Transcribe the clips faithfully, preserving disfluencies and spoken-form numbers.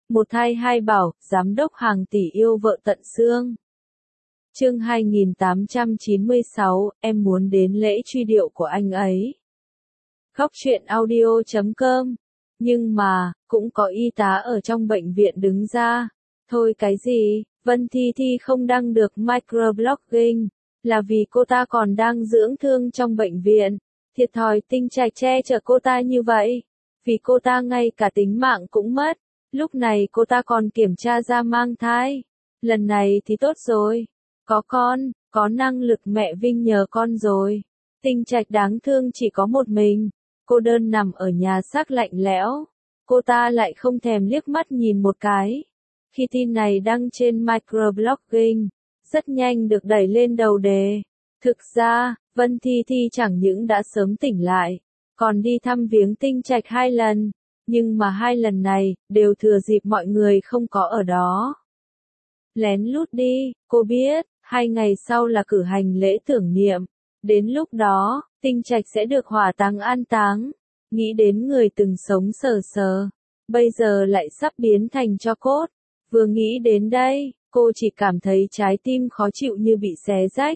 Một thai hai bảo, giám đốc hàng tỷ yêu vợ tận xương. Chương hai nghìn tám trăm chín mươi sáu, em muốn đến lễ truy điệu của anh ấy. Khóc chuyện audio chấm com. Nhưng mà, cũng có y tá ở trong bệnh viện đứng ra. Thôi cái gì, Vân Thi Thi không đăng được microblogging, là vì cô ta còn đang dưỡng thương trong bệnh viện. Thiệt thòi Tinh Trạch che chở cô ta như vậy. Vì cô ta ngay cả tính mạng cũng mất. Lúc này cô ta còn kiểm tra ra mang thai. Lần này thì tốt rồi. Có con, có năng lực mẹ Vinh nhờ con rồi. Tinh Trạch đáng thương chỉ có một mình. Cô đơn nằm ở nhà xác lạnh lẽo. Cô ta lại không thèm liếc mắt nhìn một cái. Khi tin này đăng trên microblogging, rất nhanh được đẩy lên đầu đề. Thực ra, Vân Thi Thi chẳng những đã sớm tỉnh lại, còn đi thăm viếng Tinh Trạch hai lần. Nhưng mà hai lần này, đều thừa dịp mọi người không có ở đó. Lén lút đi, cô biết, hai ngày sau là cử hành lễ tưởng niệm. Đến lúc đó, Tinh Trạch sẽ được hỏa táng an táng. Nghĩ đến người từng sống sờ sờ, bây giờ lại sắp biến thành tro cốt. Vừa nghĩ đến đây, cô chỉ cảm thấy trái tim khó chịu như bị xé rách.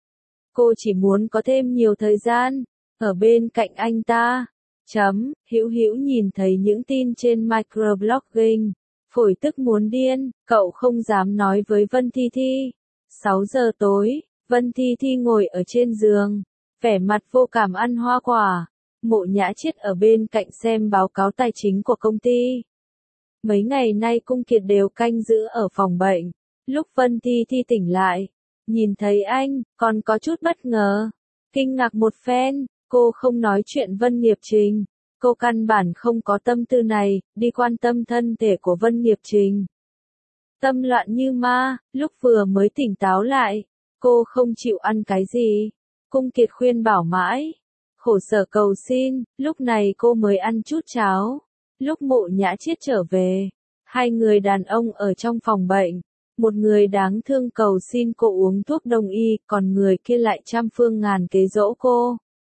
Cô chỉ muốn có thêm nhiều thời gian, ở bên cạnh anh ta. Chấm, Hữu Hữu nhìn thấy những tin trên microblogging, phổi tức muốn điên, cậu không dám nói với Vân Thi Thi. sáu giờ tối, Vân Thi Thi ngồi ở trên giường, vẻ mặt vô cảm ăn hoa quả. Mộ Nhã Chiết ở bên cạnh xem báo cáo tài chính của công ty. Mấy ngày nay Cung Kiệt đều canh giữ ở phòng bệnh. Lúc Vân Thi Thi tỉnh lại, nhìn thấy anh, còn có chút bất ngờ. Kinh ngạc một phen, cô không nói chuyện Vân Nghiệp Trình. Cô căn bản không có tâm tư này, đi quan tâm thân thể của Vân Nghiệp Trình. Tâm loạn như ma, lúc vừa mới tỉnh táo lại, cô không chịu ăn cái gì. Cung Kiệt khuyên bảo mãi, khổ sở cầu xin, lúc này cô mới ăn chút cháo. Lúc Mộ Nhã Chiết trở về, hai người đàn ông ở trong phòng bệnh. Một người đáng thương cầu xin cô uống thuốc đông y, còn người kia lại trăm phương ngàn kế dỗ cô.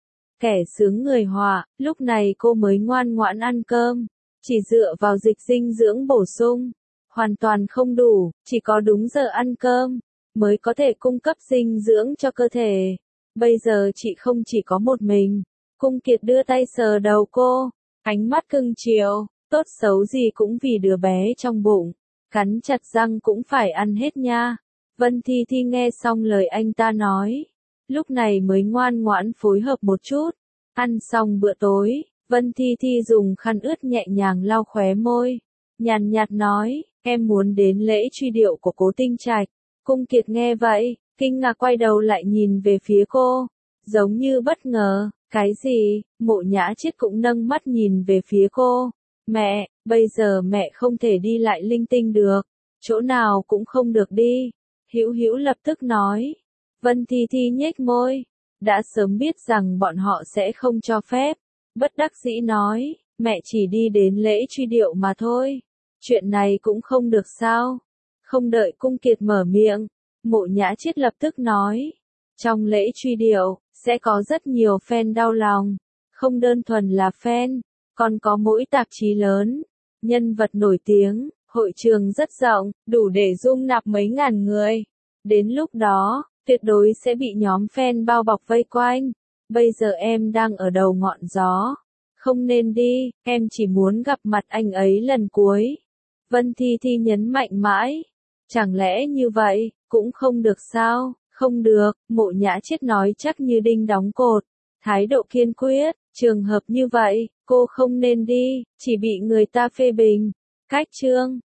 Kẻ sướng người họa, lúc này cô mới ngoan ngoãn ăn cơm. Chỉ dựa vào dịch dinh dưỡng bổ sung, hoàn toàn không đủ, chỉ có đúng giờ ăn cơm, mới có thể cung cấp dinh dưỡng cho cơ thể. Bây giờ chị không chỉ có một mình. Cung Kiệt đưa tay sờ đầu cô, ánh mắt cưng chiều, tốt xấu gì cũng vì đứa bé trong bụng. Cắn chặt răng cũng phải ăn hết nha. Vân Thi Thi nghe xong lời anh ta nói, lúc này mới ngoan ngoãn phối hợp một chút. Ăn xong bữa tối, Vân Thi Thi dùng khăn ướt nhẹ nhàng lau khóe môi. Nhàn nhạt nói, em muốn đến lễ truy điệu của cố Tinh Trạch. Cung Kiệt nghe vậy, kinh ngạc quay đầu lại nhìn về phía cô, giống như bất ngờ. Cái gì? Mộ Nhã Chiết cũng nâng mắt nhìn về phía cô. Mẹ, bây giờ mẹ không thể đi lại linh tinh được, chỗ nào cũng không được đi. Hữu Hữu lập tức nói. Vân Thi Thi nhếch môi, đã sớm biết rằng bọn họ sẽ không cho phép. Bất đắc dĩ nói, mẹ chỉ đi đến lễ truy điệu mà thôi. Chuyện này cũng không được sao? Không đợi Cung Kiệt mở miệng, Mộ Nhã Chiết lập tức nói. Trong lễ truy điệu, sẽ có rất nhiều fan đau lòng. Không đơn thuần là fan, còn có mỗi tạp chí lớn, nhân vật nổi tiếng, hội trường rất rộng, đủ để dung nạp mấy ngàn người. Đến lúc đó, tuyệt đối sẽ bị nhóm fan bao bọc vây quanh. Bây giờ em đang ở đầu ngọn gió. Không nên đi, em chỉ muốn gặp mặt anh ấy lần cuối. Vân Thi Thi nhấn mạnh mãi. Chẳng lẽ như vậy, cũng không được sao? Không được, Mộ Nhã Chiết nói chắc như đinh đóng cột. Thái độ kiên quyết, trường hợp như vậy, cô không nên đi, chỉ bị người ta phê bình. Cách chương.